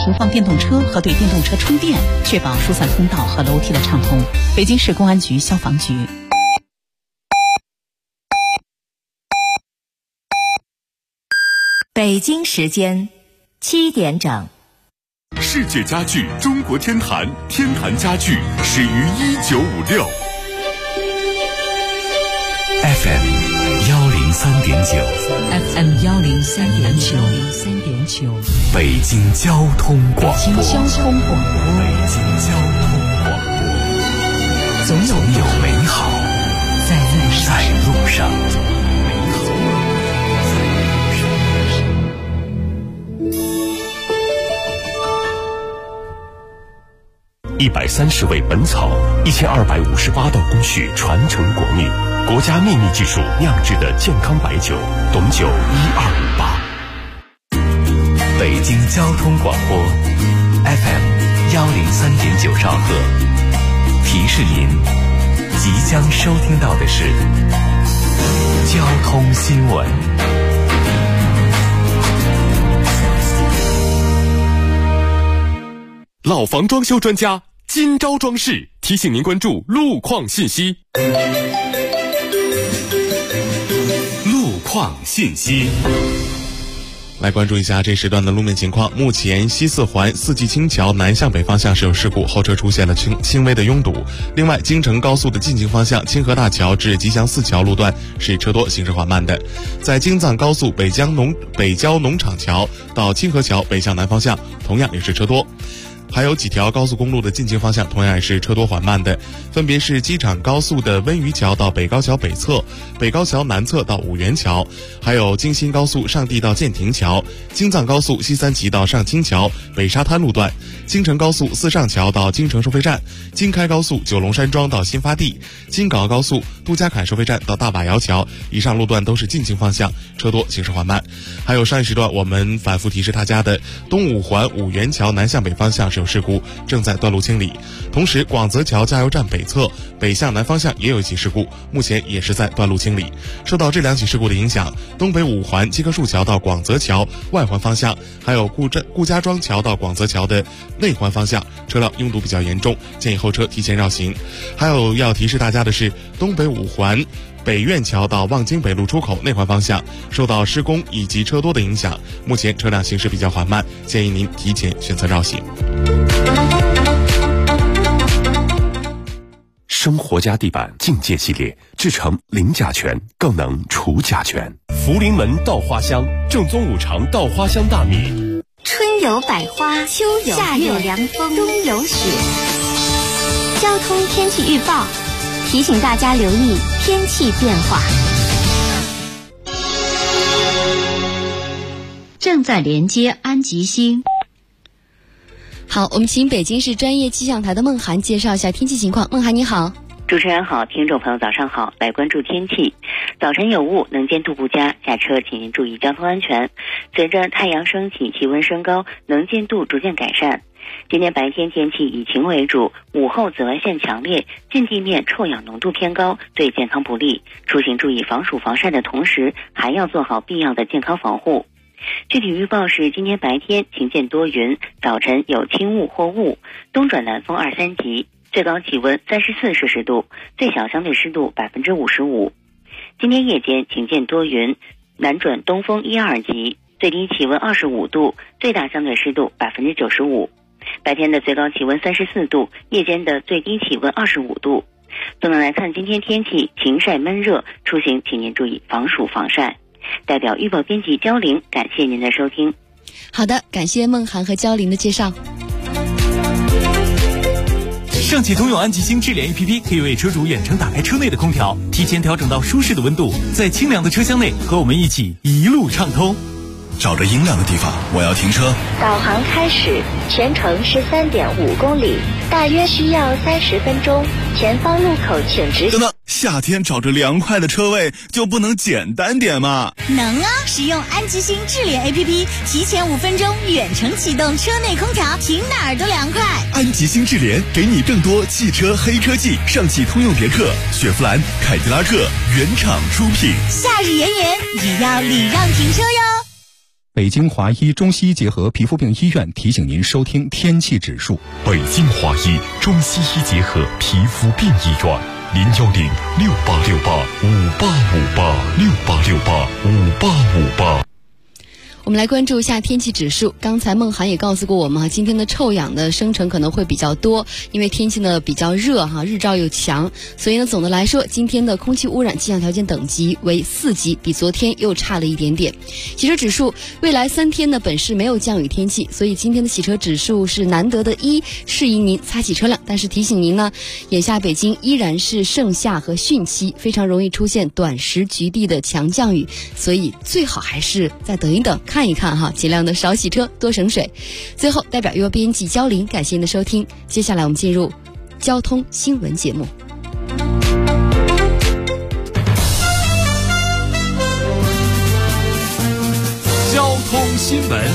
停放电动车和对电动车充电，确保疏散通道和楼梯的畅通。北京市公安局消防局。 北京时间7点整。 世界家具中国天坛，天坛家具始于1956。 FM 103.9，FM 103.9， 北京交通广播，总有美好在路上。130味本草，1258道工序传承国秘，国家秘密技术酿制的健康白酒，董酒1258。北京交通广播 FM 103.9兆赫，提示您即将收听到的是交通新闻。 老房装修专家今朝装饰提醒您关注路况信息。 路况信息， 来关注一下这时段的路面情况。目前西四环四季青桥南向北方向是有事故，后车出现了轻微的拥堵。另外，京承高速的进京方向清河大桥至吉祥寺桥路段是车多，行驶缓慢的。在京藏高速北郊农场桥到清河桥北向南方向同样也是车多。还有几条高速公路的进京方向同样也是车多缓慢的，分别是机场高速的温榆桥到北高桥北侧，北高桥南侧到五原桥，还有京新高速上地到建亭桥，京藏高速西三旗到上清桥北沙滩路段，京承高速四上桥到京承收费站，京开高速九龙山庄到新发地，京港澳高速杜家坎收费站到大把窑桥，以上路段都是进京方向车多，行驶缓慢。还有上一时段我们反复提示大家的东五环五原桥南向北方向是有事故，正在断路清理。同时，广泽桥加油站北侧北向南方向也有一起事故，目前也是在断路清理。受到这两起事故的影响，东北五环基棵树桥到广泽桥外环方向，还有顾家庄桥到广泽桥的内环方向车辆拥堵比较严重，建议后车提前绕行。还有要提示大家的是，东北五环北苑桥到望京北路出口内环方向受到施工以及车多的影响，目前车辆行驶比较缓慢，建议您提前选择绕行。 生活家地板境界系列制成零甲醛，更能除甲醛。福临门稻花香，正宗五常稻花香大米。 春有百花，秋有夏有凉风，冬有雪。交通天气预报提醒大家留意天气变化。 正在连接安吉星。 好，我们请北京市专业气象台的孟涵介绍一下天气情况。孟涵你好。 主持人好，听众朋友早上好，来关注天气。早晨有雾，能见度不佳，下车请您注意交通安全。随着太阳升起，气温升高，能见度逐渐改善。今天白天天气以晴为主，午后紫外线强烈，近地面臭氧浓度偏高，对健康不利。出行注意防暑防晒的同时，还要做好必要的健康防护。具体预报是，今天白天晴间多云，早晨有轻雾或雾，东转南风2、3级，最高气温34摄氏度，最小相对湿度55%。今天夜间晴间多云，南转东风1、2级，最低气温25度，最大相对湿度95%。白天的最高气温34度，夜间的最低气温25度。总的来看，今天天气晴晒闷热，出行请您注意防暑防晒。代表预报编辑焦玲，感谢您的收听。 好的，感谢孟涵和焦玲的介绍。 上汽通用安吉星智联 APP 可以为车主远程打开车内的空调，提前调整到舒适的温度，在清凉的车厢内和我们一起一路畅通。 找着阴凉的地方，我要停车。 导航开始，全程13.5公里，大约需要30分钟。前方路口请直行。 等等，夏天找着凉快的车位就不能简单点吗？ 能啊！使用安吉星智联 APP， 提前5分钟远程启动车内空调，停哪儿都凉快。 安吉星智联给你更多汽车黑科技，上汽通用别克、雪佛兰、凯迪拉克原厂出品。 夏日炎炎，也要礼让停车哟。 北京华医中西医结合皮肤病医院提醒您收听天气指数。 北京华医中西医结合皮肤病医院，0106868585868685858。 我们来关注一下天气指数。刚才梦涵也告诉过我们今天的臭氧的生成可能会比较多，因为天气呢比较热日照又强，所以呢总的来说，今天的空气污染气象条件等级为4级，比昨天又差了一点点。洗车指数，未来3天呢本市没有降雨天气，所以今天的洗车指数是难得的1，适宜您擦洗车辆。但是提醒您呢，眼下北京依然是盛夏和汛期，非常容易出现短时局地的强降雨，所以最好还是再等一等，看一看尽量的少洗车，多省水。最后，代表优编辑焦玲，感谢您的收听。接下来我们进入交通新闻节目。 交通新闻。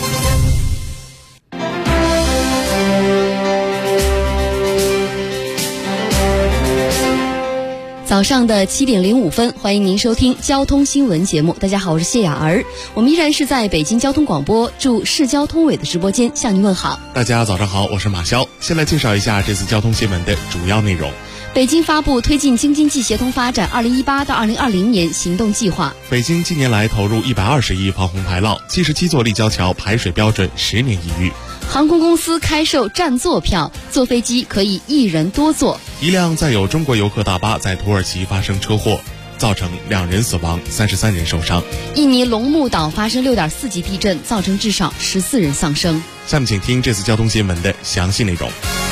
早上的7点05分，欢迎您收听交通新闻节目。大家好，我是谢雅儿，我们依然是在北京交通广播驻市交通委的直播间向您问好。 大家早上好，我是马潇。先来介绍一下这次交通新闻的主要内容。 北京发布推进京津冀协同发展2018到2020年行动计划。 北京近年来投入120亿防洪排涝，77座立交桥排水标准10年一遇。 航空公司开售占座票，坐飞机可以1人多坐。 一辆载有中国游客大巴在土耳其发生车祸，造成2人死亡，33人受伤。 印尼龙目岛发生6.4级地震，造成至少14人丧生。 下面请听这次交通新闻的详细内容。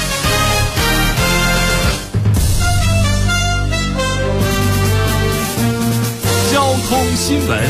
交通新闻。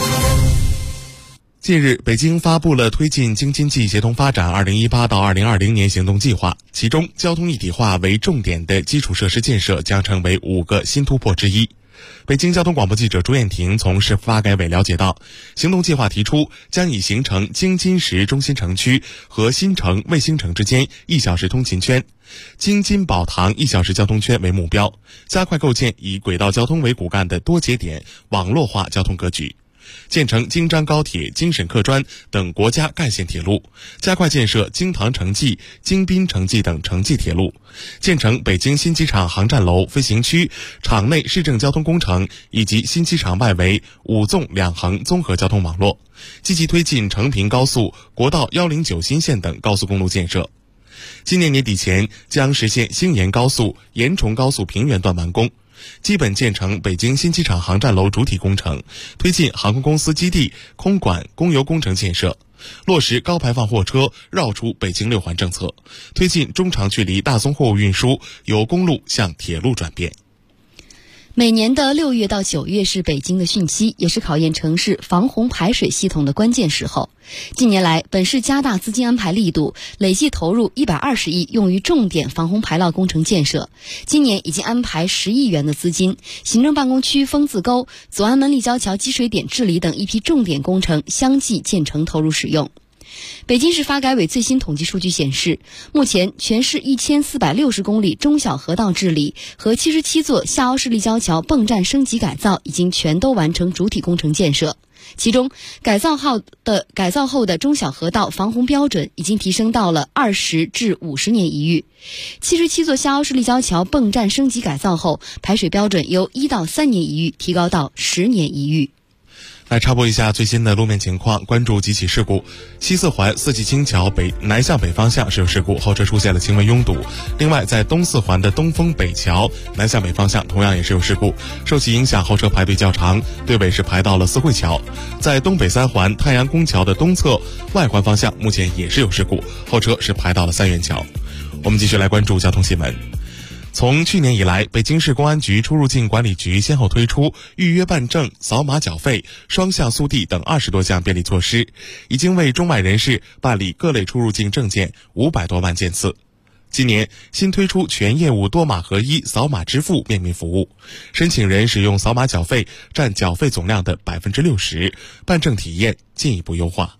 近日，北京发布了推进京津冀协同发展2018到2020年行动计划，其中交通一体化为重点的基础设施建设将成为5个新突破之一。北京交通广播记者朱艳婷从市发改委了解到，行动计划提出将以形成京津实中心城区和新城卫星城之间1小时通勤圈、京津宝塘1小时交通圈为目标，加快构建以轨道交通为骨干的多节点网络化交通格局，建成京张高铁、京沈客专等国家干线铁路，加快建设京唐城际、京滨城际等城际铁路，建成北京新机场航站楼、飞行区、场内市政交通工程以及新机场外围5纵2横综合交通网络，积极推进成平高速、国道109新线等高速公路建设。今年年底前将实现兴延高速、延崇高速平原段完工，基本建成北京新机场航站楼主体工程，推进航空公司基地、空管、公油工程建设，落实高排放货车绕出北京6环政策，推进中长距离大宗货物运输由公路向铁路转变。 每年的6月到9月是北京的汛期，也是考验城市防洪排水系统的关键时候。近年来，本市加大资金安排力度，累计投入120亿用于重点防洪排涝工程建设。今年已经安排10亿元的资金，行政办公区丰字沟、左安门立交桥积水点治理等一批重点工程相继建成投入使用。北京市发改委最新统计数据显示，目前全市1460公里中小河道治理和77座下凹式立交桥泵站升级改造已经全都完成主体工程建设。其中，改造后的中小河道防洪标准已经提升到了20至50年一遇。77座下凹式立交桥泵站升级改造后，排水标准由1到3年一遇提高到10年一遇。 来插播一下最新的路面情况，关注几起事故。西四环四季青桥南向北方向是有事故，后车出现了轻微拥堵。另外，在东四环的东风北桥南向北方向同样也是有事故，受其影响，后车排队较长，队尾是排到了四惠桥。在东北三环太阳宫桥的东侧外环方向目前也是有事故，后车是排到了三元桥。我们继续来关注交通新闻。从去年以来，北京市公安局出入境管理局先后推出预约办证、扫码缴费、双向速递等20多项便利措施，已经为中外人士办理各类出入境证件500多万件次。今年新推出全业务多码合一扫码支付便民服务，申请人使用扫码缴费占缴费总量的60%，办证体验进一步优化。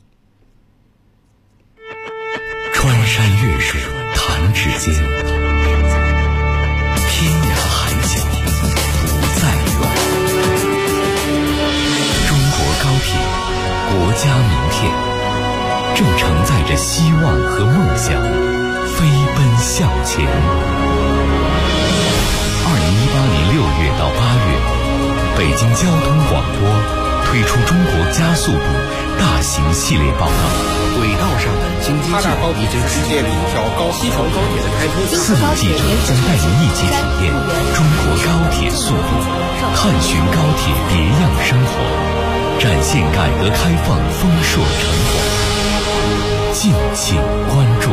穿山越水弹指间，天涯海角不再远。中国高铁国家明天，正承载着希望和梦想，飞奔向前。2018年6月到8月，北京交通广播推出中国加速度大型系列报道， 轨道上的京津冀已经实现了一条西成高铁的开通。 4名记者将带您一起体验中国高铁速度，探寻高铁别样生活，展现改革开放丰硕成果。敬请关注。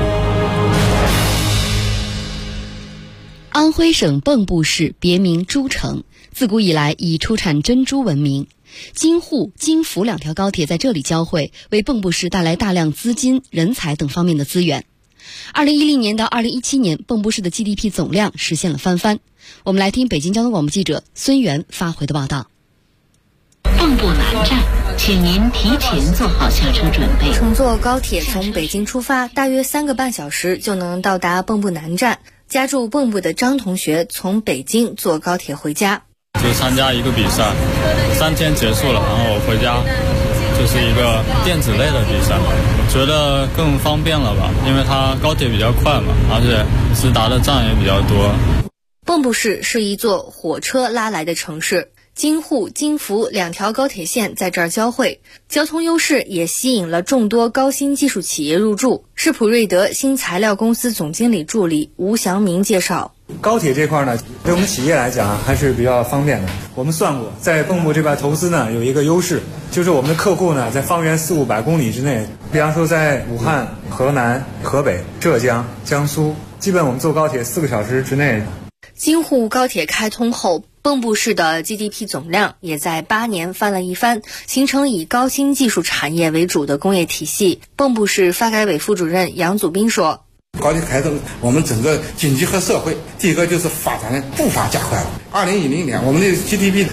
安徽省蚌埠市别名珠城，自古以来以出产珍珠闻名。京沪、京福两条高铁在这里交汇，为蚌埠市带来大量资金、人才等方面的资源。2010年到2017年，蚌埠市的 GDP 总量实现了翻番。我们来听北京交通广播记者孙源发回的报道。 蚌埠南站，请您提前做好下车准备。 乘坐高铁从北京出发，大约3个半小时就能到达蚌埠南站。家住蚌埠的张同学从北京坐高铁回家， 就参加一个比赛，3天结束了，然后我回家，就是一个电子类的比赛，觉得更方便了吧，因为它高铁比较快嘛，而且直达的站也比较多。 蚌埠市是一座火车拉来的城市，京沪、京福2条高铁线在这儿交汇，交通优势也吸引了众多高新技术企业入驻。世普瑞德新材料公司总经理助理吴祥明介绍， 高铁这块呢，对我们企业来讲还是比较方便的。我们算过，在蚌埠这边投资呢，有一个优势，就是我们的客户呢，在方圆400-500公里之内，比方说在武汉、河南、河北、浙江、江苏，基本我们坐高铁4个小时之内。 京沪高铁开通后，蚌埠市的 GDP 总量也在8年翻了一番，形成以高新技术产业为主的工业体系。蚌埠市发改委副主任杨祖斌说， 高铁开通，我们整个经济和社会，第一个就是发展的步伐加快了。2010年，我们的 GDP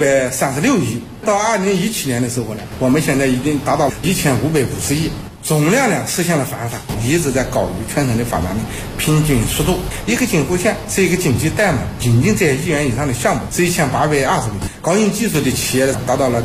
636亿，到2017年的时候呢，我们现在已经达到1550亿。总量呢实现了翻番，一直在高于全省的发展的平均速度。一个京沪线是一个经济带嘛，仅仅在1亿元以上的项目是1820个，高新技术的企业达到了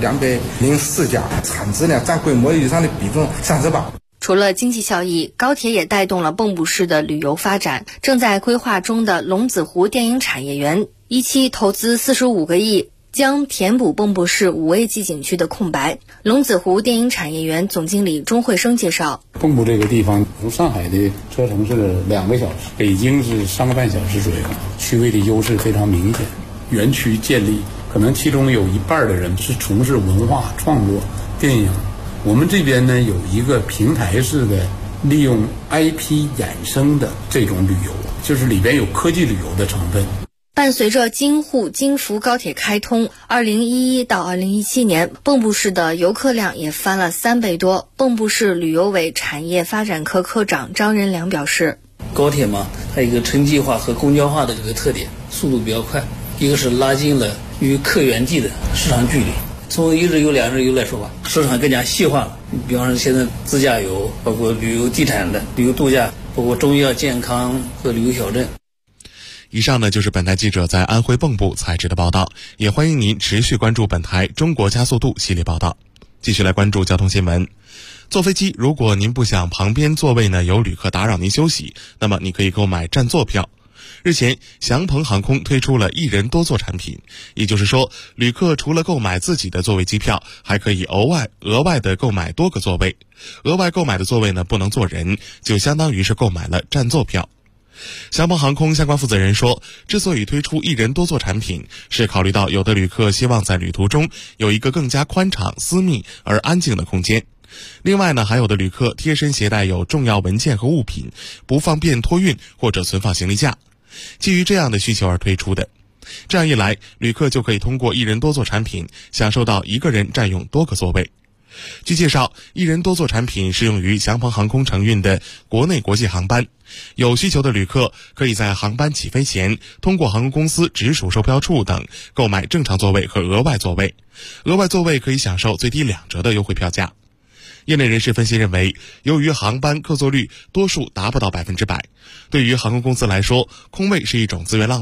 204家，产值呢占规模以上的比重38%。 除了经济效益，高铁也带动了蚌埠市的旅游发展。正在规划中的龙子湖电影产业园，一期投资45个亿。将填补蚌埠市5A级景区的空白。龙子湖电影产业园总经理钟慧生介绍， 蚌埠这个地方从上海的车程是2个小时，北京是3个半小时左右，区位的优势非常明显。园区建立，可能其中有1半的人是从事文化创作、电影。我们这边呢有一个平台式的利用 IP 衍生的这种旅游，就是里边有科技旅游的成分。 伴随着京沪、京福高铁开通，2011到2017年，蚌埠市的游客量也翻了3倍多。蚌埠市旅游委产业发展科科长张仁良表示， 高铁嘛，它有一个城际化和公交化的这个特点，速度比较快，一个是拉近了与客源地的市场距离。从1日游、2日游来说吧，市场更加细化了。比方说现在自驾游，包括旅游地产的、旅游度假，包括中医药健康和旅游小镇。 以上呢就是本台记者在安徽蚌埠采制的报道，也欢迎您持续关注本台中国加速度系列报道。继续来关注交通新闻。坐飞机，如果您不想旁边座位呢有旅客打扰您休息，那么你可以购买占座票。日前，祥鹏航空推出了一人多座产品，也就是说，旅客除了购买自己的座位机票，还可以额外的购买多个座位。额外购买的座位呢不能坐人，就相当于是购买了占座票。祥鹏航空相关负责人说，之所以推出一人多座产品，是考虑到有的旅客希望在旅途中有一个更加宽敞、私密而安静的空间。另外呢，还有的旅客贴身携带有重要文件和物品，不方便托运或者存放行李架，基于这样的需求而推出的。这样一来，旅客就可以通过一人多座产品享受到一个人占用多个座位。据介绍，一人多座产品适用于祥鹏航空承运的国内国际航班，有需求的旅客可以在航班起飞前通过航空公司直属售票处等购买正常座位和额外座位，额外座位可以享受最低2折的优惠票价。业内人士分析认为，由于航班客座率多数达不到100%，对于航空公司来说，空位是一种资源浪费。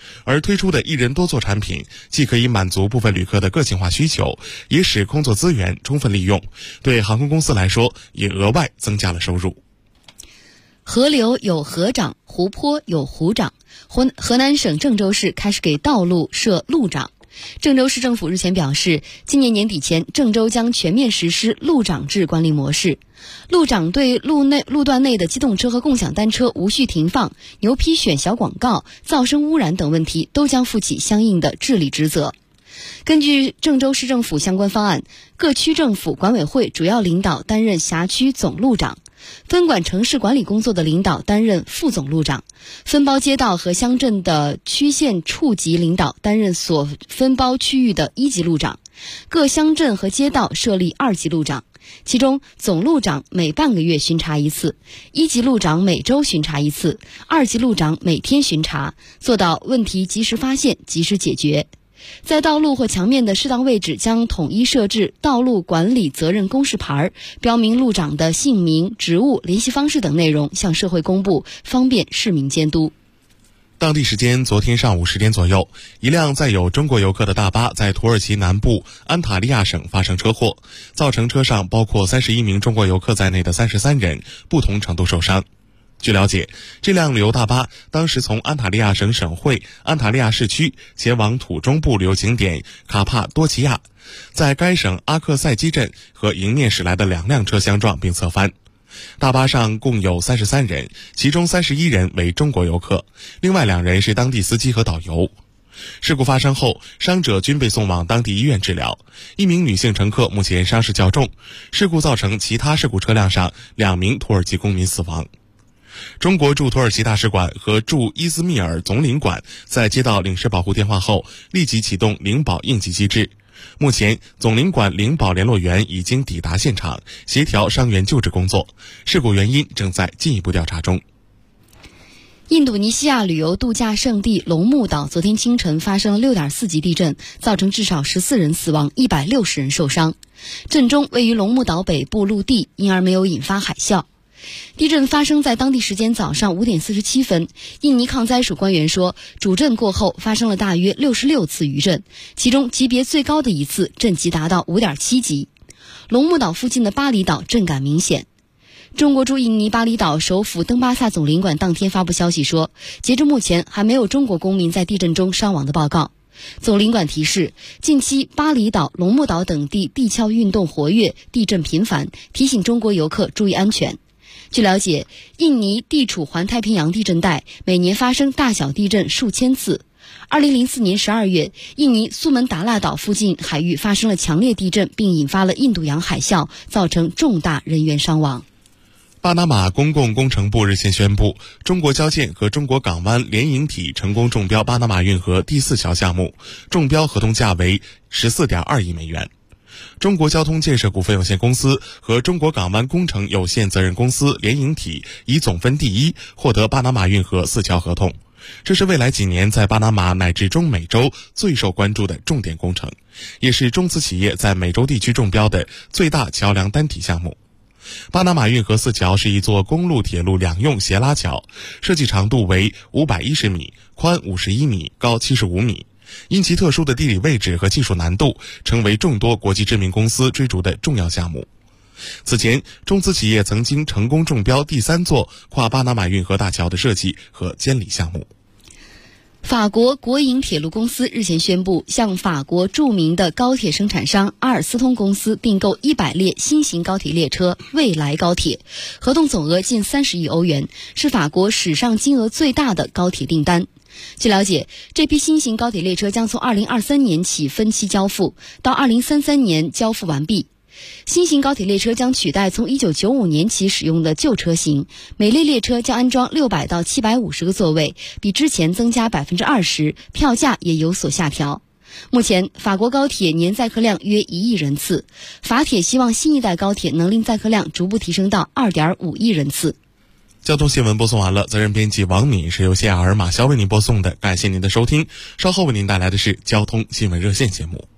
而推出的一人多座产品，既可以满足部分旅客的个性化需求，也使工作资源充分利用，对航空公司来说也额外增加了收入。 河流有河涨，湖泊有湖涨。河南省郑州市开始给道路设路涨。郑州市政府日前表示，今年年底前，郑州将全面实施路涨制管理模式。路涨对路段内的机动车和共享单车无序停放、牛皮癣小广告、噪声污染等问题都将负起相应的治理职责。根据郑州市政府相关方案，各区政府管委会主要领导担任辖区总路长，分管城市管理工作的领导担任副总路长，分包街道和乡镇的区县处级领导担任所分包区域的1级路长，各乡镇和街道设立2级路长，其中总路长每半个月巡查一次，1级路长每周巡查一次，2级路长每天巡查，做到问题及时发现、及时解决。在道路或墙面的适当位置将统一设置道路管理责任公示牌，标明路长的姓名、职务、联系方式等内容，向社会公布，方便市民监督。 当地时间昨天上午10点左右，一辆载有中国游客的大巴在土耳其南部安塔利亚省发生车祸，造成车上包括31名中国游客在内的33人不同程度受伤。据了解，这辆旅游大巴当时从安塔利亚省省会安塔利亚市区前往土中部旅游景点卡帕多奇亚，在该省阿克塞基镇和迎面驶来的2辆车相撞并侧翻。大巴上共有33人，其中31人为中国游客，另外2人是当地司机和导游。事故发生后，伤者均被送往当地医院治疗，一名女性乘客目前伤势较重。事故造成其他事故车辆上2名土耳其公民死亡。中国驻土耳其大使馆和驻伊兹密尔总领馆在接到领事保护电话后，立即启动领保应急机制。目前，总领馆领保联络员已经抵达现场，协调伤员救治工作。事故原因正在进一步调查中。 印度尼西亚旅游度假胜地龙目岛昨天清晨发生了6.4级地震，造成至少14人死亡，160人受伤。震中位于龙目岛北部陆地，因而没有引发海啸。地震发生在当地时间早上5点47分。印尼抗灾署官员说，主震过后发生了大约66次余震，其中级别最高的一次震级达到5.7级。龙目岛附近的巴厘岛震感明显。中国驻印尼巴厘岛首府登巴萨总领馆当天发布消息说，截至目前还没有中国公民在地震中伤亡的报告。总领馆提示，近期巴厘岛、龙目岛等地地壳运动活跃，地震频繁，提醒中国游客注意安全。据了解，印尼地处环太平洋地震带，每年发生大小地震数千次。2004年12月，印尼苏门答腊岛附近海域发生了强烈地震，并引发了印度洋海啸，造成重大人员伤亡。 巴拿马公共工程部日前宣布，中国交建和中国港湾联营体成功中标巴拿马运河第4桥项目，中标合同价为14.2亿美元。中国交通建设股份有限公司和中国港湾工程有限责任公司联营体以总分第1获得巴拿马运河4桥合同，这是未来几年在巴拿马乃至中美洲最受关注的重点工程，也是中资企业在美洲地区中标的最大桥梁单体项目。巴拿马运河4桥是一座公路铁路两用斜拉桥，设计长度为510米，宽51米，高75米。因其特殊的地理位置和技术难度，成为众多国际知名公司追逐的重要项目。此前，中资企业曾经成功中标第3座跨巴拿马运河大桥的设计和监理项目。 法国国营铁路公司日前宣布，向法国著名的高铁生产商阿尔斯通公司订购100列新型高铁列车未来高铁，合同总额近30亿欧元，是法国史上金额最大的高铁订单。据了解，这批新型高铁列车将从2023年起分期交付，到2033年交付完毕。新型高铁列车将取代从1995年起使用的旧车型，每列列车将安装600到750个座位，比之前增加20%，票价也有所下调。目前，法国高铁年载客量约1亿人次，法铁希望新一代高铁能令载客量逐步提升到2.5亿人次。 交通新闻播送完了，责任编辑王敏是由谢雅儿、马潇为您播送的，感谢您的收听。稍后为您带来的是交通新闻热线节目。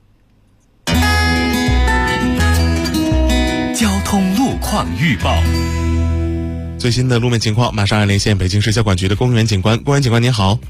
交通路况预报， 最新的路面情况马上要连线北京市交管局的公园警官。公园警官您好。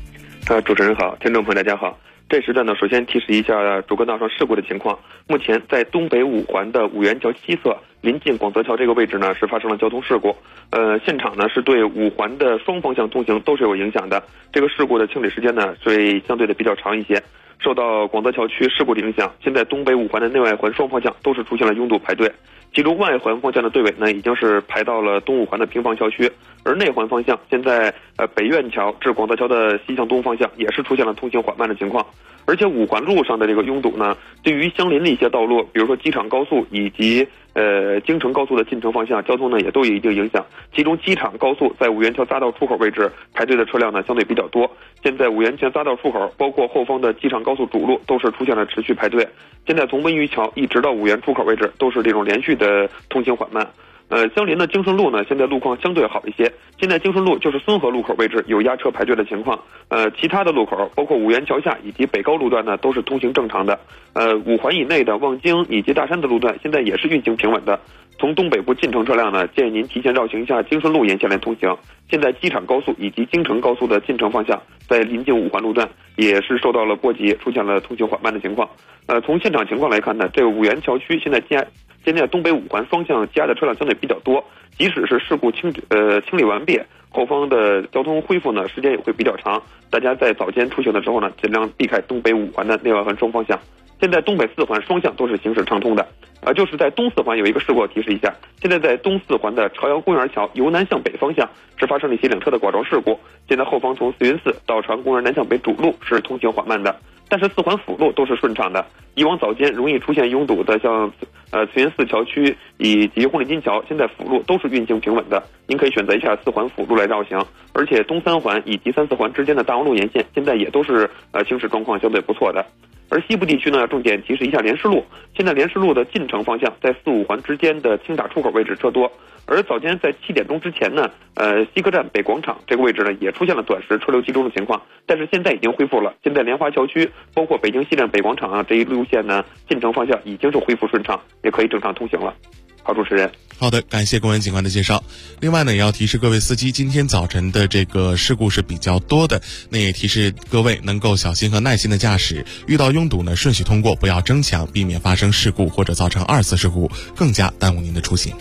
主持人好，听众朋友大家好。这时段呢，首先提示一下主干道上事故的情况。目前在东北五环的五元桥西侧，临近广泽桥这个位置呢，是发生了交通事故。现场呢是对五环的双方向通行都是有影响的。这个事故的清理时间呢，会相对的比较长一些。受到广泽桥区事故的影响，现在东北五环的内外环双方向都是出现了拥堵排队。其中外环方向的队尾呢，已经是排到了东五环的平房桥区，而内环方向现在北苑桥至广泽桥的西向东方向也是出现了通行缓慢的情况。而且五环路上的这个拥堵呢，对于相邻的一些道路，比如说机场高速以及京承高速的进城方向交通呢，也都有一定影响。其中机场高速在五元桥匝道出口位置排队的车辆呢相对比较多。现在五元桥匝道出口包括后方的机场高速主路都是出现了持续排队。现在从温榆桥一直到五原出口位置都是这种连续的通行缓慢。相邻的京顺路呢，现在路况相对好一些。现在京顺路就是孙河路口位置有压车排队的情况。其他的路口，包括五原桥下以及北高路段呢，都是通行正常的。五环以内的望京以及大山的路段，现在也是运行平稳的。从东北部进城车辆呢，建议您提前绕行一下京顺路沿线来通行。现在机场高速以及京承高速的进城方向，在临近五环路段也是受到了波及，出现了通行缓慢的情况。从现场情况来看呢，这个五原桥区现在东北五环双向加的车辆相对比较多，即使是事故清理完毕，后方的交通恢复呢时间也会比较长。大家在早间出行的时候呢，尽量避开东北五环的内外环双方向。现在东北四环双向都是行驶畅通的。就是在东四环有一个事故，提示一下，现在在东四环的朝阳公园桥由南向北方向是发生了一起两车的剐撞事故。现在后方从慈云寺到朝阳公园南向北主路是通行缓慢的，但是四环辅路都是顺畅的。以往早间容易出现拥堵的像慈云寺桥区以及红领巾桥，现在辅路都是运行平稳的，您可以选择一下四环辅路来绕行。而且东三环以及三四环之间的大望路沿线现在也都是行驶状况相对不错的。而西部地区呢，重点提示一下莲师路，现在莲师路的进城方向在四五环之间的清打出口位置车多。而早间在7点钟之前呢，西客站北广场这个位置呢也出现了短时车流集中的情况，但是现在已经恢复了。现在莲花桥区包括北京西站北广场这一路线呢，进城方向已经是恢复顺畅，也可以正常通行了。好，主持人。 好的，感谢公安警官的介绍。另外呢，也要提示各位司机，今天早晨的这个事故是比较多的，那也提示各位能够小心和耐心的驾驶，遇到拥堵呢顺序通过，不要争抢，避免发生事故或者造成2次事故，更加耽误您的出行。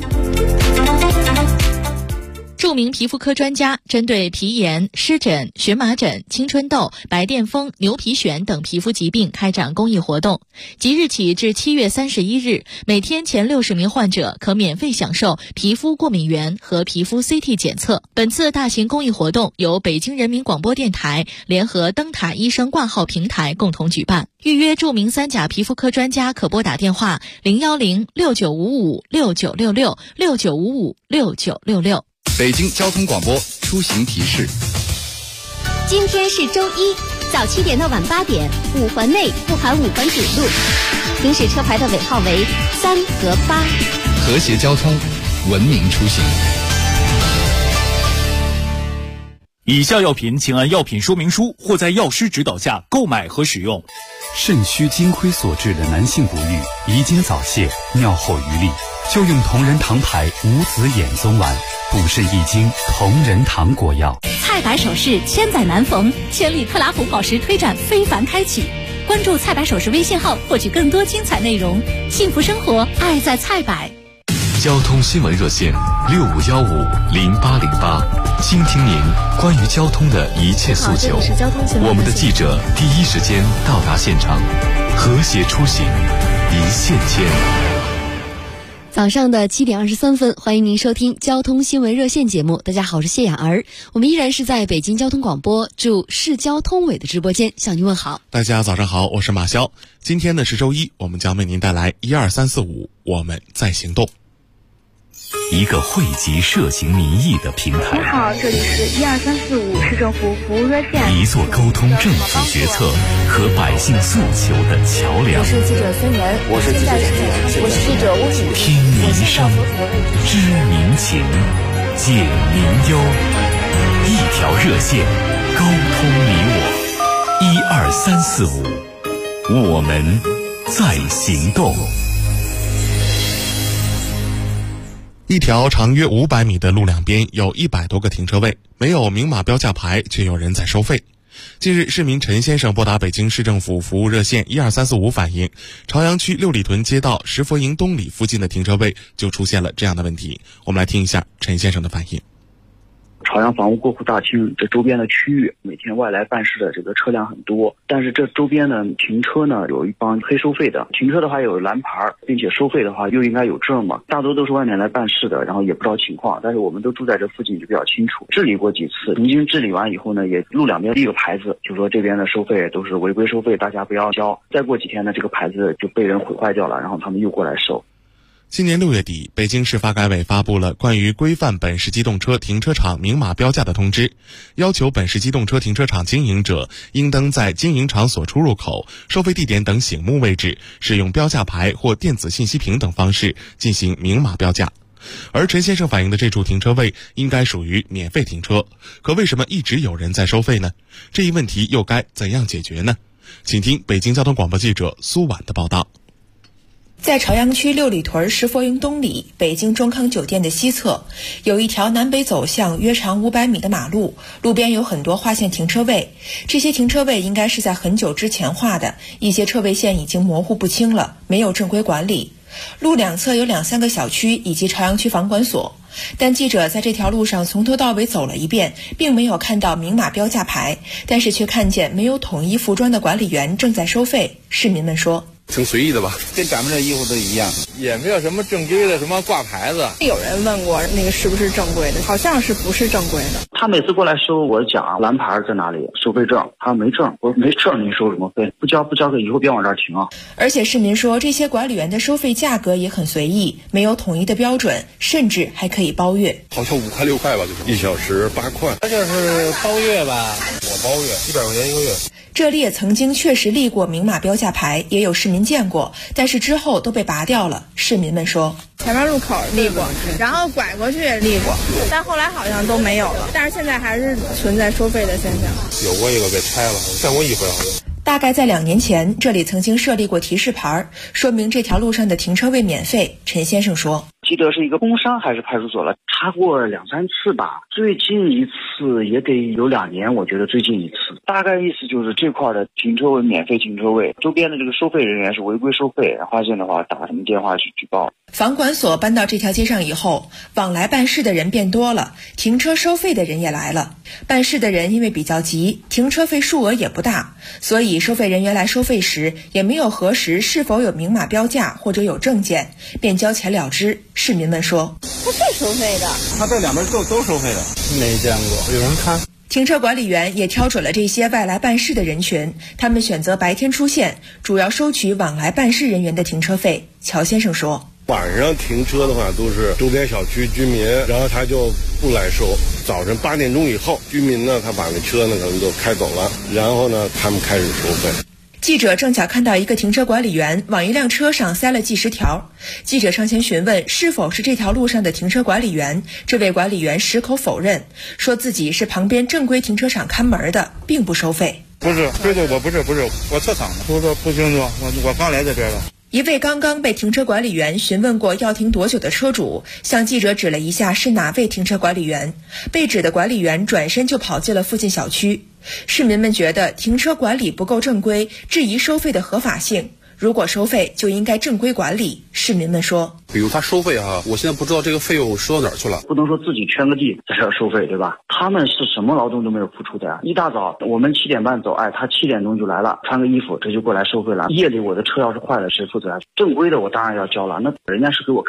著名皮肤科专家针对皮炎、湿疹、荨麻疹、青春痘、白癜风、牛皮癣等皮肤疾病开展公益活动。即日起至7月31日，每天前60名患者可免费享受皮肤过敏原和皮肤 CT 检测。本次大型公益活动由北京人民广播电台联合灯塔医生挂号平台共同举办。预约著名3甲皮肤科专家可拨打电话01069556966 69556966。 北京交通广播出行提示： 今天是周一，早7点到晚8点，五环内不含五环主路，行驶车牌的尾号为3和8。 和谐交通，文明出行。 以下药品请按药品说明书或在药师指导下购买和使用。 肾虚金亏所致的男性不育、遗精早泄、尿后余力，就用同仁堂牌无子衍宗丸，补肾益精同仁堂果药。 菜百首饰千载难逢，千里克拉红宝石推展非凡开启。关注菜百首饰微信号，获取更多精彩内容。幸福生活，爱在菜百。 交通新闻热线65150808，倾听您关于交通的一切诉求。我们的记者第一时间到达现场，和谐出行，一线牵。 早上的7点23分，欢迎您收听交通新闻热线节目。大家好，我是谢雅儿，我们依然是在北京交通广播驻市交通委的直播间向您问好。 大家早上好，我是马潇。今天呢是周一，我们将为您带来12345，我们在行动。 一个汇集涉情民意的平台。 你好，这里是12345市政府服务热线。 一座沟通政府决策和百姓诉求的桥梁。 我是记者孙岩， 我是记者陈静， 我是记者吴雨。 听民声，知民情，解民忧，一条热线，沟通你我。12345，我们在行动。 一条长约500米的路两边有100多个停车位，没有明码标价牌，却有人在收费。 近日，市民陈先生拨打北京市政府服务热线12345反映，朝阳区六里屯街道石佛营东里附近的停车位就出现了这样的问题。我们来听一下陈先生的反应。 朝阳房屋过户大厅这周边的区域，每天外来办事的这个车辆很多，但是这周边呢停车呢有一帮黑收费的，停车的话有蓝牌，并且收费的话又应该有证嘛，大多都是外面来办事的，然后也不知道情况，但是我们都住在这附近就比较清楚，治理过几次，曾经治理完以后呢，也路两边立个牌子，就说这边的收费都是违规收费，大家不要交。再过几天呢，这个牌子就被人毁坏掉了，然后他们又过来收。 今年6月底，北京市发改委发布了关于规范本市机动车停车场明码标价的通知，要求本市机动车停车场经营者应当在经营场所出入口、收费地点等醒目位置使用标价牌或电子信息屏等方式进行明码标价。而陈先生反映的这处停车位应该属于免费停车，可为什么一直有人在收费呢？这一问题又该怎样解决呢？请听北京交通广播记者苏婉的报道。 在朝阳区六里屯石佛营东里北京中康酒店的西侧，有一条南北走向约长500米的马路，路边有很多划线停车位，这些停车位应该是在很久之前划的，一些车位线已经模糊不清了，没有正规管理。路两侧有2-3个小区以及朝阳区房管所，但记者在这条路上从头到尾走了一遍，并没有看到明码标价牌，但是却看见没有统一服装的管理员正在收费。市民们说挺随意的吧， 跟咱们这衣服都一样， 也没有什么正规的什么挂牌子。 有人问过那个是不是正规的，好像是不是正规的。 他每次过来收，我讲蓝牌在哪里，收费证，他没证，我说没证你收什么费？不交个以后别往这儿停啊。 而且市民说，这些管理员的收费价格也很随意，没有统一的标准，甚至还可以包月， 好像5块6块吧，就是1小时8块。 他就是包月吧，我包月100块钱1个月。 这里也曾经确实立过明码标价牌，也有市民见过，但是之后都被拔掉了。市民们说， 前面路口立过，然后拐过去也立过，但后来好像都没有了。但是现在还是存在收费的现象。 有过一个被拆了，见过一回好像。 大概在2年前，这里曾经设立过提示牌，说明这条路上的停车位免费。陈先生说， 记得是一个工商还是派出所了，查过2-3次吧，最近一次也得有2年，我觉得最近一次。大概意思就是这块的停车位免费停车位，周边的这个收费人员是违规收费，发现的话打什么电话去举报。 房管所搬到这条街上以后，往来办事的人变多了，停车收费的人也来了。办事的人因为比较急，停车费数额也不大，所以收费人员来收费时也没有核实是否有明码标价或者有证件，便交钱了之。市民们说， 他是收费的， 他这两边都收费的，没见过有人看。 停车管理员也挑准了这些外来办事的人群，他们选择白天出现，主要收取往来办事人员的停车费。乔先生说， 晚上停车的话都是周边小区居民，然后他就不来收。早晨8点钟以后，居民呢他把那车呢可能都开走了，然后呢他们开始收费。 记者正巧看到一个停车管理员往一辆车上塞了计时条，记者上前询问是否是这条路上的停车管理员，这位管理员矢口否认，说自己是旁边正规停车场看门的，并不收费。 不是，对，我不是，我撤场的。我说不清楚，我刚来这边的。 一位刚刚被停车管理员询问过要停多久的车主，向记者指了一下是哪位停车管理员，被指的管理员转身就跑进了附近小区。市民们觉得停车管理不够正规，质疑收费的合法性。如果收费就应该正规管理。市民们说， 比如他收费啊，我现在不知道这个费用收到哪儿去了。 不能说自己圈个地在这儿收费，对吧？他们是什么劳动都没有付出的呀。一大早我们7点半走，他7点钟就来了，穿个衣服这就过来收费了。夜里我的车要是坏了，谁负责啊？正规的我当然要交了，那人家是给我